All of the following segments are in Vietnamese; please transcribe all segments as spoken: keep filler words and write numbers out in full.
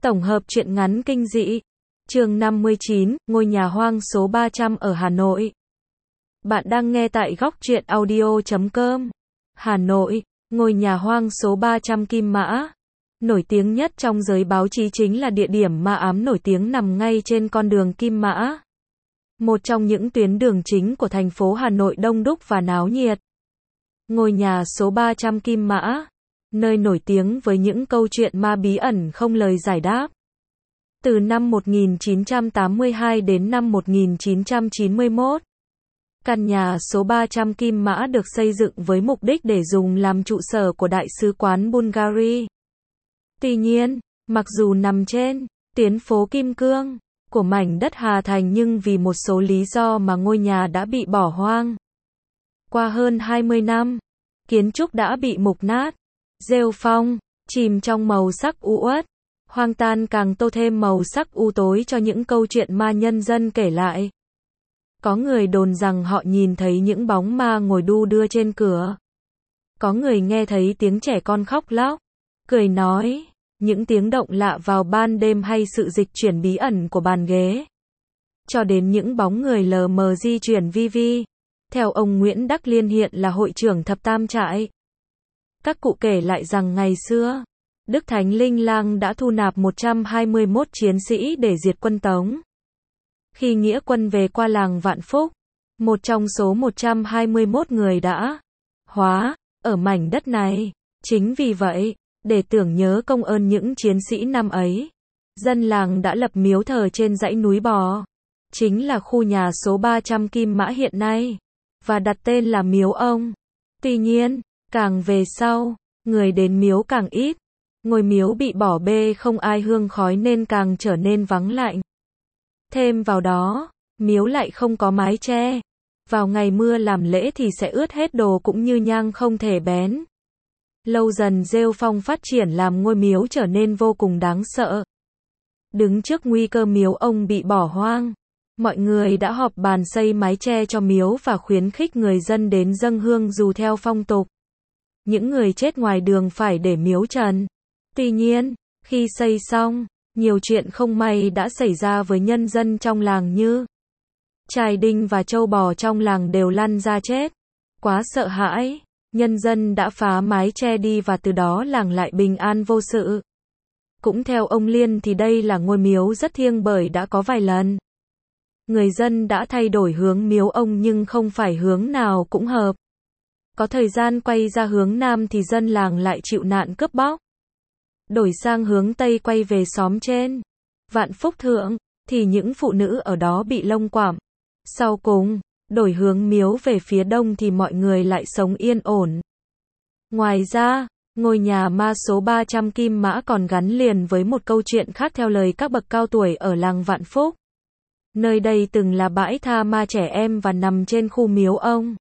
Tổng hợp truyện ngắn kinh dị. Chương năm mươi chín, ngôi nhà hoang số ba trăm ở Hà Nội. Bạn đang nghe tại góc truyện audio chấm com. Hà Nội, ngôi nhà hoang số ba trăm Kim Mã. Nổi tiếng nhất trong giới báo chí chính là địa điểm ma ám nổi tiếng nằm ngay trên con đường Kim Mã. Một trong những tuyến đường chính của thành phố Hà Nội đông đúc và náo nhiệt. Ngôi nhà số ba trăm Kim Mã, nơi nổi tiếng với những câu chuyện ma bí ẩn không lời giải đáp. Từ năm một nghìn chín trăm tám mươi hai đến năm một nghìn chín trăm chín mươi mốt, căn nhà số ba trăm Kim Mã được xây dựng với mục đích để dùng làm trụ sở của Đại sứ quán Bulgaria. Tuy nhiên, mặc dù nằm trên tuyến phố Kim Cương của mảnh đất Hà Thành nhưng vì một số lý do mà ngôi nhà đã bị bỏ hoang. Qua hơn hai mươi năm, kiến trúc đã bị mục nát, rêu phong, chìm trong màu sắc u uất, hoang tàn càng tô thêm màu sắc u tối cho những câu chuyện ma nhân dân kể lại. Có người đồn rằng họ nhìn thấy những bóng ma ngồi đu đưa trên cửa. Có người nghe thấy tiếng trẻ con khóc lóc, cười nói, những tiếng động lạ vào ban đêm hay sự dịch chuyển bí ẩn của bàn ghế. Cho đến những bóng người lờ mờ di chuyển vi vi. Theo ông Nguyễn Đắc Liên hiện là hội trưởng thập tam trại. Các cụ kể lại rằng ngày xưa, Đức Thánh Linh Lang đã thu nạp một trăm hai mươi mốt chiến sĩ để diệt quân Tống. Khi nghĩa quân về qua làng Vạn Phúc, một trong số một trăm hai mươi mốt người đã hóa ở mảnh đất này. Chính vì vậy, để tưởng nhớ công ơn những chiến sĩ năm ấy, dân làng đã lập miếu thờ trên dãy núi Bò, chính là khu nhà số ba trăm Kim Mã hiện nay, và đặt tên là miếu ông. Tuy nhiên, càng về sau, người đến miếu càng ít, ngôi miếu bị bỏ bê không ai hương khói nên càng trở nên vắng lạnh. Thêm vào đó, miếu lại không có mái che. Vào ngày mưa làm lễ thì sẽ ướt hết đồ cũng như nhang không thể bén. Lâu dần rêu phong phát triển làm ngôi miếu trở nên vô cùng đáng sợ. Đứng trước nguy cơ miếu ông bị bỏ hoang, mọi người đã họp bàn xây mái che cho miếu và khuyến khích người dân đến dâng hương dù theo phong tục. Những người chết ngoài đường phải để miếu trần. Tuy nhiên, khi xây xong, nhiều chuyện không may đã xảy ra với nhân dân trong làng như trai đinh và trâu bò trong làng đều lăn ra chết. Quá sợ hãi, nhân dân đã phá mái che đi và từ đó làng lại bình an vô sự. Cũng theo ông Liên thì đây là ngôi miếu rất thiêng bởi đã có vài lần người dân đã thay đổi hướng miếu ông nhưng không phải hướng nào cũng hợp. Có thời gian quay ra hướng Nam thì dân làng lại chịu nạn cướp bóc. Đổi sang hướng Tây quay về xóm trên Vạn Phúc Thượng, thì những phụ nữ ở đó bị lông quạm. Sau cùng, đổi hướng miếu về phía Đông thì mọi người lại sống yên ổn. Ngoài ra, ngôi nhà ma số ba trăm Kim Mã còn gắn liền với một câu chuyện khác theo lời các bậc cao tuổi ở làng Vạn Phúc. Nơi đây từng là bãi tha ma trẻ em và nằm trên khu miếu ông.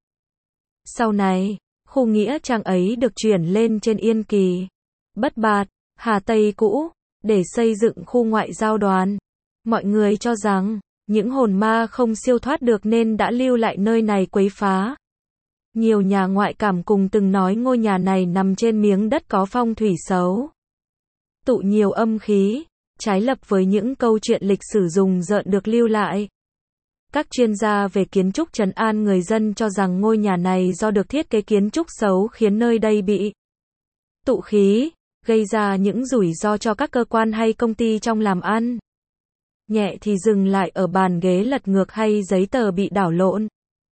Sau này, khu nghĩa trang ấy được chuyển lên trên Yên Kỳ, Bất Bạt, Hà Tây cũ, để xây dựng khu ngoại giao đoàn. Mọi người cho rằng, những hồn ma không siêu thoát được nên đã lưu lại nơi này quấy phá. Nhiều nhà ngoại cảm cùng từng nói ngôi nhà này nằm trên miếng đất có phong thủy xấu, tụ nhiều âm khí, trái lập với những câu chuyện lịch sử rùng rợn được lưu lại. Các chuyên gia về kiến trúc trấn an người dân cho rằng ngôi nhà này do được thiết kế kiến trúc xấu khiến nơi đây bị tụ khí, gây ra những rủi ro cho các cơ quan hay công ty trong làm ăn. Nhẹ thì dừng lại ở bàn ghế lật ngược hay giấy tờ bị đảo lộn.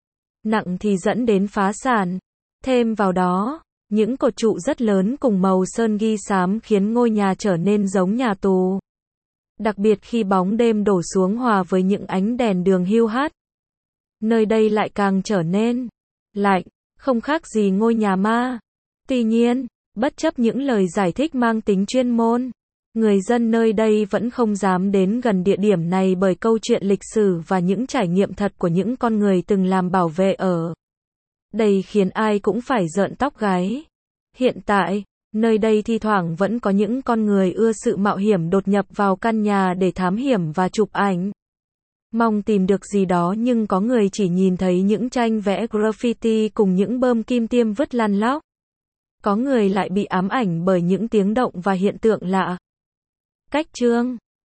Nặng thì dẫn đến phá sản. Thêm vào đó, những cột trụ rất lớn cùng màu sơn ghi xám khiến ngôi nhà trở nên giống nhà tù. Đặc biệt khi bóng đêm đổ xuống hòa với những ánh đèn đường hiu hắt, nơi đây lại càng trở nên lạnh, không khác gì ngôi nhà ma. Tuy nhiên, bất chấp những lời giải thích mang tính chuyên môn, người dân nơi đây vẫn không dám đến gần địa điểm này bởi câu chuyện lịch sử và những trải nghiệm thật của những con người từng làm bảo vệ ở đây khiến ai cũng phải rợn tóc gáy. Hiện tại, nơi đây thi thoảng vẫn có những con người ưa sự mạo hiểm đột nhập vào căn nhà để thám hiểm và chụp ảnh. Mong tìm được gì đó nhưng có người chỉ nhìn thấy những tranh vẽ graffiti cùng những bơm kim tiêm vứt lăn lóc. Có người lại bị ám ảnh bởi những tiếng động và hiện tượng lạ. Cách chương